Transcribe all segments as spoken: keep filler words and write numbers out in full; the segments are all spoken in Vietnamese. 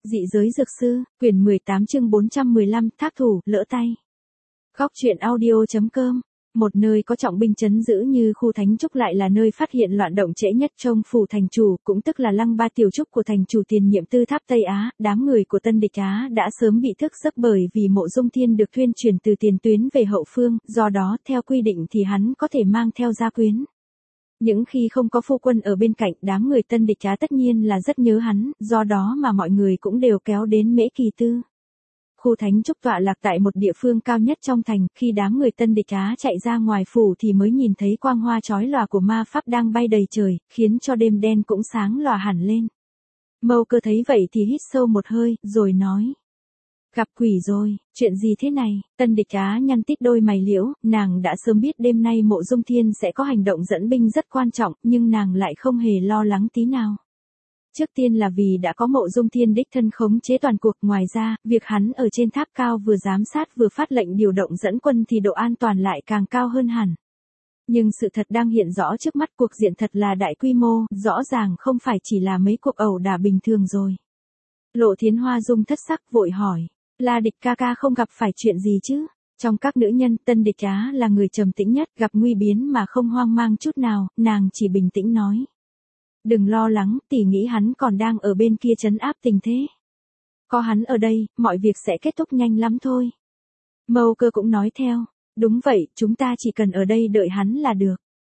Dị giới dược sư, quyển mười tám chương bốn trăm mười lăm, thác thủ, lỡ tay. Góc truyện audio chấm com. Một nơi có trọng binh trấn giữ như khu Thánh Trúc lại là nơi phát hiện loạn động trễ nhất trong phủ thành chủ, cũng tức là lăng ba tiểu trúc của thành chủ tiền nhiệm Tư Tháp Tây Á. Đám người của Tân Địch Á đã sớm bị thức giấc bởi vì Mộ Dung Thiên được thuyên chuyển từ tiền tuyến về hậu phương, do đó theo quy định thì hắn có thể mang theo gia quyến. Những khi không có phu quân ở bên cạnh, đám người Tân Địch Á tất nhiên là rất nhớ hắn, do đó mà mọi người cũng đều kéo đến Mễ Kỳ Tư. Khu Thánh Trúc tọa lạc tại một địa phương cao nhất trong thành, khi đám người Tân Địch Á chạy ra ngoài phủ thì mới nhìn thấy quang hoa chói lòa của ma pháp đang bay đầy trời, khiến cho đêm đen cũng sáng lòa hẳn lên. Mâu Cơ thấy vậy thì hít sâu một hơi, rồi nói. Gặp quỷ rồi, chuyện gì thế này? Tân Địch Á nhăn tít đôi mày liễu, nàng đã sớm biết đêm nay Mộ Dung Thiên sẽ có hành động dẫn binh rất quan trọng, nhưng nàng lại không hề lo lắng tí nào. Trước tiên là vì đã có Mộ Dung Thiên đích thân khống chế toàn cuộc, ngoài ra, việc hắn ở trên tháp cao vừa giám sát vừa phát lệnh điều động dẫn quân thì độ an toàn lại càng cao hơn hẳn. Nhưng sự thật đang hiện rõ trước mắt, cuộc diện thật là đại quy mô, rõ ràng không phải chỉ là mấy cuộc ẩu đả bình thường rồi. Lộ Thiến Hoa Dung thất sắc vội hỏi. La Địch ca ca không gặp phải chuyện gì chứ? Trong các nữ nhân, Tân Địch Á là người trầm tĩnh nhất, gặp nguy biến mà không hoang mang chút nào, nàng chỉ bình tĩnh nói. Đừng lo lắng, tỷ nghĩ hắn còn đang ở bên kia trấn áp tình thế. Có hắn ở đây, mọi việc sẽ kết thúc nhanh lắm thôi. Mâu Cơ cũng nói theo. Đúng vậy, chúng ta chỉ cần ở đây đợi hắn là được.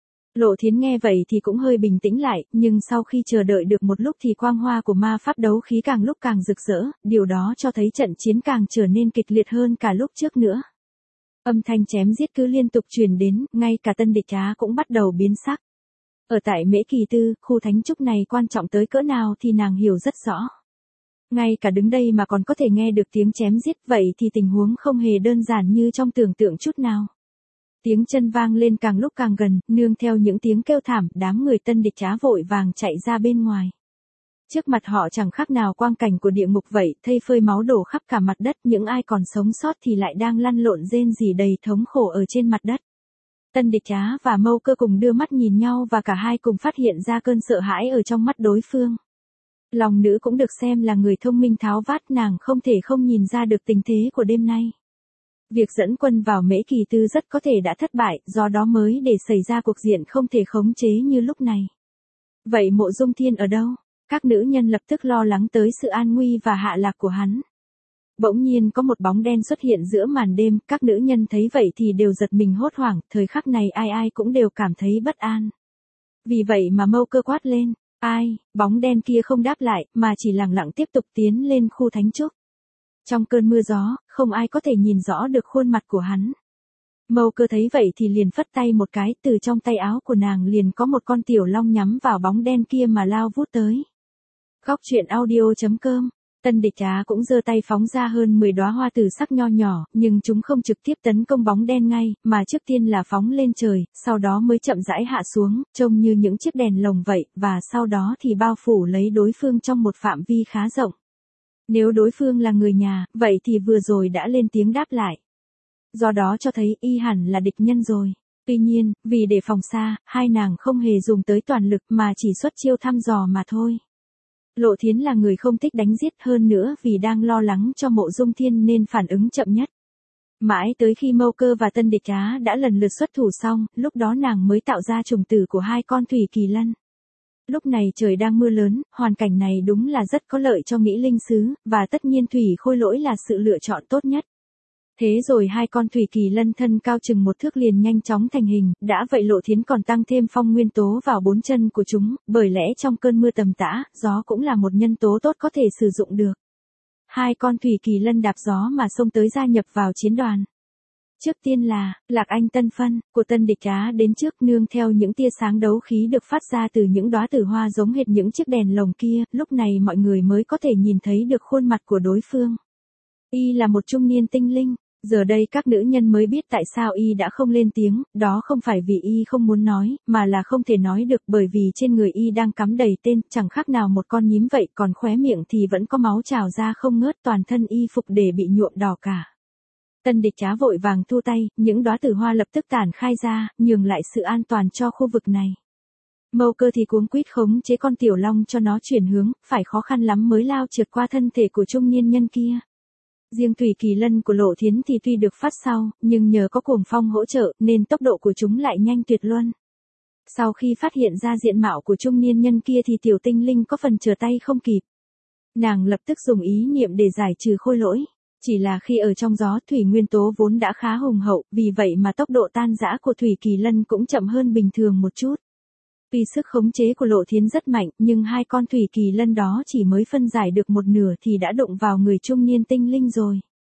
Lộ Thiến nghe vậy thì cũng hơi bình tĩnh lại, nhưng sau khi chờ đợi được một lúc thì quang hoa của ma pháp đấu khí càng lúc càng rực rỡ, điều đó cho thấy trận chiến càng trở nên kịch liệt hơn cả lúc trước nữa. Âm thanh chém giết cứ liên tục truyền đến, ngay cả Tân Địch Á cũng bắt đầu biến sắc. Ở tại Mễ Kỳ Tư, khu Thánh Trúc này quan trọng tới cỡ nào thì nàng hiểu rất rõ. Ngay cả đứng đây mà còn có thể nghe được tiếng chém giết, vậy thì tình huống không hề đơn giản như trong tưởng tượng chút nào. Tiếng chân vang lên càng lúc càng gần, nương theo những tiếng kêu thảm, đám người Tân Địch Á vội vàng chạy ra bên ngoài. Trước mặt họ chẳng khác nào quang cảnh của địa ngục vậy, thây phơi máu đổ khắp cả mặt đất, những ai còn sống sót thì lại đang lăn lộn rên rỉ đầy thống khổ ở trên mặt đất. Tân Địch Á và Mâu Cơ cùng đưa mắt nhìn nhau và cả hai cùng phát hiện ra cơn sợ hãi ở trong mắt đối phương. Lòng nữ cũng được xem là người thông minh tháo vát, nàng không thể không nhìn ra được tình thế của đêm nay. Việc dẫn quân vào Mễ Kỳ Tư rất có thể đã thất bại, do đó mới để xảy ra cuộc diện không thể khống chế như lúc này. Vậy Mộ Dung Thiên ở đâu? Các nữ nhân lập tức lo lắng tới sự an nguy và hạ lạc của hắn. Bỗng nhiên có một bóng đen xuất hiện giữa màn đêm, các nữ nhân thấy vậy thì đều giật mình hốt hoảng, thời khắc này ai ai cũng đều cảm thấy bất an. Vì vậy mà Mâu Cơ quát lên, ai, bóng đen kia không đáp lại, mà chỉ lặng lặng tiếp tục tiến lên khu Thánh Trúc. Trong cơn mưa gió, không ai có thể nhìn rõ được khuôn mặt của hắn. Mâu Cơ thấy vậy thì liền phất tay một cái, từ trong tay áo của nàng liền có một con tiểu long nhắm vào bóng đen kia mà lao vút tới. Góc truyện audio chấm com. Tân Địch Á cũng giơ tay phóng ra hơn mười đóa hoa tử sắc nho nhỏ, nhưng chúng không trực tiếp tấn công bóng đen ngay, mà trước tiên là phóng lên trời, sau đó mới chậm rãi hạ xuống, trông như những chiếc đèn lồng vậy, và sau đó thì bao phủ lấy đối phương trong một phạm vi khá rộng. Nếu đối phương là người nhà, vậy thì vừa rồi đã lên tiếng đáp lại. Do đó cho thấy y hẳn là địch nhân rồi. Tuy nhiên, vì để phòng xa, hai nàng không hề dùng tới toàn lực mà chỉ xuất chiêu thăm dò mà thôi. Lộ Thiến là người không thích đánh giết, hơn nữa vì đang lo lắng cho Mộ Dung Thiên nên phản ứng chậm nhất. Mãi tới khi Mâu Cơ và Tân Địch Á đã lần lượt xuất thủ xong, lúc đó nàng mới tạo ra trùng tử của hai con thủy kỳ lân. Lúc này trời đang mưa lớn, hoàn cảnh này đúng là rất có lợi cho nghĩ linh sứ, và tất nhiên thủy khôi lỗi là sự lựa chọn tốt nhất. Thế rồi hai con thủy kỳ lân thân cao chừng một thước liền nhanh chóng thành hình, đã vậy Lộ Thiến còn tăng thêm phong nguyên tố vào bốn chân của chúng, bởi lẽ trong cơn mưa tầm tã, gió cũng là một nhân tố tốt có thể sử dụng được. Hai con thủy kỳ lân đạp gió mà xông tới gia nhập vào chiến đoàn. Trước tiên là, Lạc Anh Tân Phân, của Tân Địch Á đến trước, nương theo những tia sáng đấu khí được phát ra từ những đóa tử hoa giống hệt những chiếc đèn lồng kia, lúc này mọi người mới có thể nhìn thấy được khuôn mặt của đối phương. Y là một trung niên tinh linh. Giờ đây các nữ nhân mới biết tại sao y đã không lên tiếng, đó không phải vì y không muốn nói, mà là không thể nói được, bởi vì trên người y đang cắm đầy tên, chẳng khác nào một con nhím vậy, còn khóe miệng thì vẫn có máu trào ra không ngớt, toàn thân y phục để bị nhuộm đỏ cả. Tân Địch Á vội vàng thu tay, những đóa tử hoa lập tức tản khai ra, nhường lại sự an toàn cho khu vực này. Mâu Cơ thì cuống quýt khống chế con tiểu long cho nó chuyển hướng, phải khó khăn lắm mới lao trượt qua thân thể của trung niên nhân kia. Riêng Thủy Kỳ Lân của Lộ Thiến thì tuy được phát sau, nhưng nhờ có cuồng phong hỗ trợ nên tốc độ của chúng lại nhanh tuyệt luân. Sau khi phát hiện ra diện mạo của trung niên nhân kia thì tiểu tinh linh có phần trở tay không kịp. Nàng lập tức dùng ý niệm để giải trừ khôi lỗi. Chỉ là khi ở trong gió thủy nguyên tố vốn đã khá hùng hậu, vì vậy mà tốc độ tan rã của Thủy Kỳ Lân cũng chậm hơn bình thường một chút. Tuy sức khống chế của Lộ Thiến rất mạnh, nhưng hai con Thủy Kỳ Lân đó chỉ mới phân giải được một nửa thì đã đụng vào người trung niên tinh linh rồi.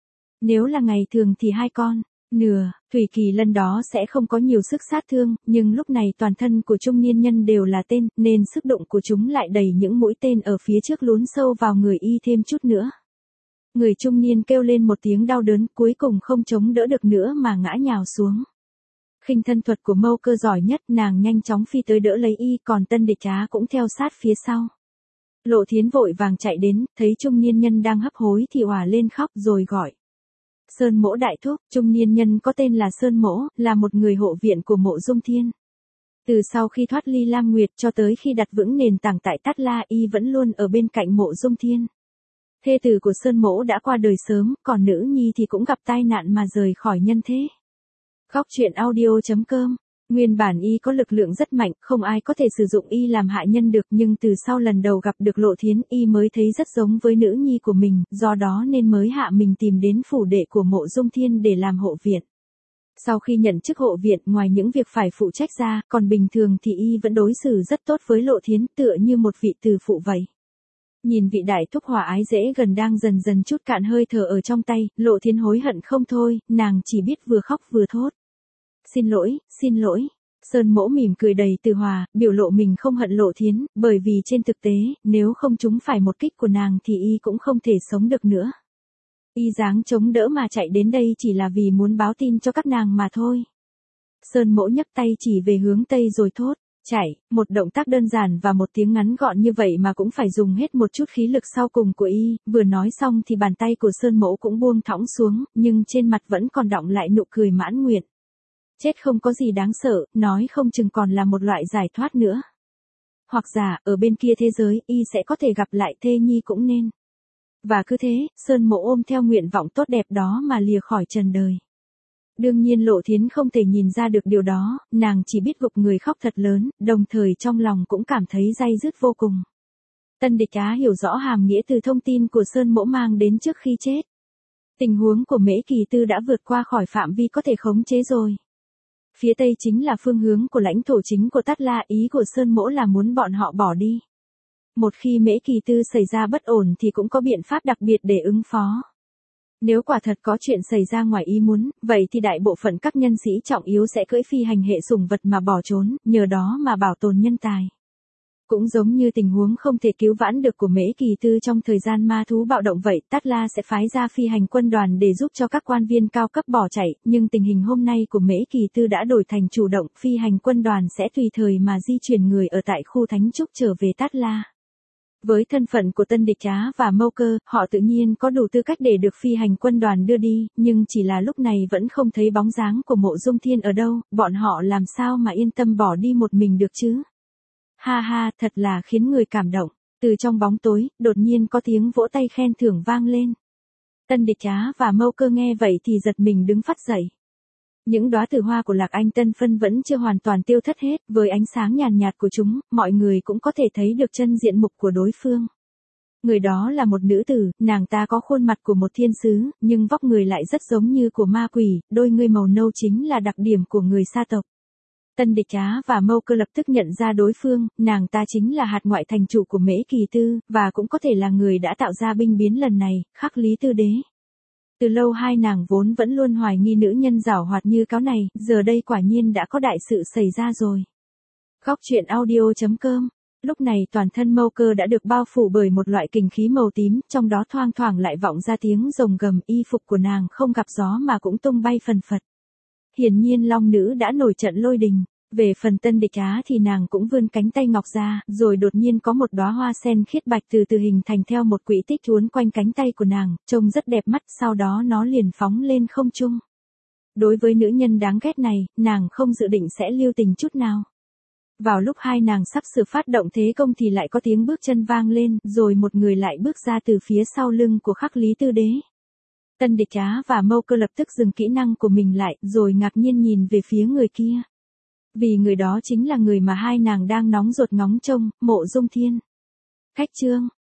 Nếu là ngày thường thì hai con, nửa, Thủy Kỳ Lân đó sẽ không có nhiều sức sát thương, nhưng lúc này toàn thân của trung niên nhân đều là tên, nên sức đụng của chúng lại đẩy những mũi tên ở phía trước lún sâu vào người y thêm chút nữa. Người trung niên kêu lên một tiếng đau đớn, cuối cùng không chống đỡ được nữa mà ngã nhào xuống. Khinh thân thuật của Mâu Cơ giỏi nhất, nàng nhanh chóng phi tới đỡ lấy y, còn Tân Địch Trá cũng theo sát phía sau. Lộ Thiến vội vàng chạy đến, thấy trung niên nhân đang hấp hối thì òa lên khóc rồi gọi. Sơn Mỗ đại thúc. Trung niên nhân có tên là Sơn Mỗ, là một người hộ viện của Mộ Dung Thiên. Từ sau khi thoát ly Lam Nguyệt cho tới khi đặt vững nền tảng tại Tát La, y vẫn luôn ở bên cạnh Mộ Dung Thiên. Thê tử của Sơn Mỗ đã qua đời sớm, còn nữ nhi thì cũng gặp tai nạn mà rời khỏi nhân thế. Khóc chuyện audio chấm com. Nguyên bản y có lực lượng rất mạnh, không ai có thể sử dụng y làm hại nhân được, nhưng từ sau lần đầu gặp được Lộ Thiến y mới thấy rất giống với nữ nhi của mình, do đó nên mới hạ mình tìm đến phủ đệ của Mộ Dung Thiên để làm hộ viện. Sau khi nhận chức hộ viện, ngoài những việc phải phụ trách ra, còn bình thường thì y vẫn đối xử rất tốt với Lộ Thiến, tựa như một vị từ phụ vậy. Nhìn vị đại thúc hòa ái dễ gần đang dần dần chút cạn hơi thở ở trong tay, Lộ Thiến hối hận không thôi, nàng chỉ biết vừa khóc vừa thốt. Xin lỗi, xin lỗi. Sơn Mỗ mỉm cười đầy từ hòa, biểu lộ mình không hận Lộ Thiến, bởi vì trên thực tế, nếu không trúng phải một kích của nàng thì y cũng không thể sống được nữa. Y dáng chống đỡ mà chạy đến đây chỉ là vì muốn báo tin cho các nàng mà thôi. Sơn Mỗ nhấc tay chỉ về hướng tây rồi thốt. Chạy, một động tác đơn giản và một tiếng ngắn gọn như vậy mà cũng phải dùng hết một chút khí lực sau cùng của y, vừa nói xong thì bàn tay của Sơn Mỗ cũng buông thõng xuống, nhưng trên mặt vẫn còn đọng lại nụ cười mãn nguyện. Chết không có gì đáng sợ, nói không chừng còn là một loại giải thoát nữa. Hoặc giả, ở bên kia thế giới, y sẽ có thể gặp lại thê nhi cũng nên. Và cứ thế, Sơn Mỗ ôm theo nguyện vọng tốt đẹp đó mà lìa khỏi trần đời. Đương nhiên Lộ Thiến không thể nhìn ra được điều đó, nàng chỉ biết gục người khóc thật lớn, đồng thời trong lòng cũng cảm thấy day dứt vô cùng. Tân Địch Á hiểu rõ hàm nghĩa từ thông tin của Sơn Mỗ mang đến trước khi chết. Tình huống của Mễ Kỳ Tư đã vượt qua khỏi phạm vi có thể khống chế rồi. Phía tây chính là phương hướng của lãnh thổ chính của Tát La, ý của Sơn Mỗ là muốn bọn họ bỏ đi. Một khi Mễ Kỳ Tư xảy ra bất ổn thì cũng có biện pháp đặc biệt để ứng phó. Nếu quả thật có chuyện xảy ra ngoài ý muốn, vậy thì đại bộ phận các nhân sĩ trọng yếu sẽ cưỡi phi hành hệ sủng vật mà bỏ trốn, nhờ đó mà bảo tồn nhân tài. Cũng giống như tình huống không thể cứu vãn được của Mễ Kỳ Tư trong thời gian ma thú bạo động vậy, Tát La sẽ phái ra phi hành quân đoàn để giúp cho các quan viên cao cấp bỏ chạy, nhưng tình hình hôm nay của Mễ Kỳ Tư đã đổi thành chủ động, phi hành quân đoàn sẽ tùy thời mà di chuyển người ở tại khu Thánh Trúc trở về Tát La. Với thân phận của Tân Địch Trá và Mâu Cơ, họ tự nhiên có đủ tư cách để được phi hành quân đoàn đưa đi, nhưng chỉ là lúc này vẫn không thấy bóng dáng của Mộ Dung Thiên ở đâu, bọn họ làm sao mà yên tâm bỏ đi một mình được chứ? Ha ha, thật là khiến người cảm động. Từ trong bóng tối, đột nhiên có tiếng vỗ tay khen thưởng vang lên. Tân Địch Trá và Mâu Cơ nghe vậy thì giật mình đứng phắt dậy. Những đóa tử hoa của Lạc Anh Tân Phân vẫn chưa hoàn toàn tiêu thất hết, với ánh sáng nhàn nhạt của chúng, mọi người cũng có thể thấy được chân diện mục của đối phương. Người đó là một nữ tử, nàng ta có khuôn mặt của một thiên sứ, nhưng vóc người lại rất giống như của ma quỷ, đôi ngươi màu nâu chính là đặc điểm của người sa tộc. Tân Địch Trá và Mâu Cơ lập tức nhận ra đối phương, nàng ta chính là hạt ngoại thành chủ của Mễ Kỳ Tư, và cũng có thể là người đã tạo ra binh biến lần này, Khắc Lý Tư Đế. Từ lâu hai nàng vốn vẫn luôn hoài nghi nữ nhân giảo hoạt như cáo này, giờ đây quả nhiên đã có đại sự xảy ra rồi. Khóc chuyện audio chấm com. Lúc này toàn thân Mâu Cơ đã được bao phủ bởi một loại kình khí màu tím, trong đó thoang thoảng lại vọng ra tiếng rồng gầm, y phục của nàng không gặp gió mà cũng tung bay phần phật. Hiển nhiên Long Nữ đã nổi trận lôi đình. Về phần Tân Địch Á thì nàng cũng vươn cánh tay ngọc ra, rồi đột nhiên có một đóa hoa sen khiết bạch từ từ hình thành theo một quỹ tích uốn quanh cánh tay của nàng, trông rất đẹp mắt, sau đó nó liền phóng lên không trung. Đối với nữ nhân đáng ghét này, nàng không dự định sẽ lưu tình chút nào. Vào lúc hai nàng sắp sửa phát động thế công thì lại có tiếng bước chân vang lên, rồi một người lại bước ra từ phía sau lưng của Khắc Lý Tư Đế. Tân Địch Á và Mâu Cơ lập tức dừng kỹ năng của mình lại, rồi ngạc nhiên nhìn về phía người kia. Vì người đó chính là người mà hai nàng đang nóng ruột ngóng trông, Mộ Dung Thiên. Khách chương,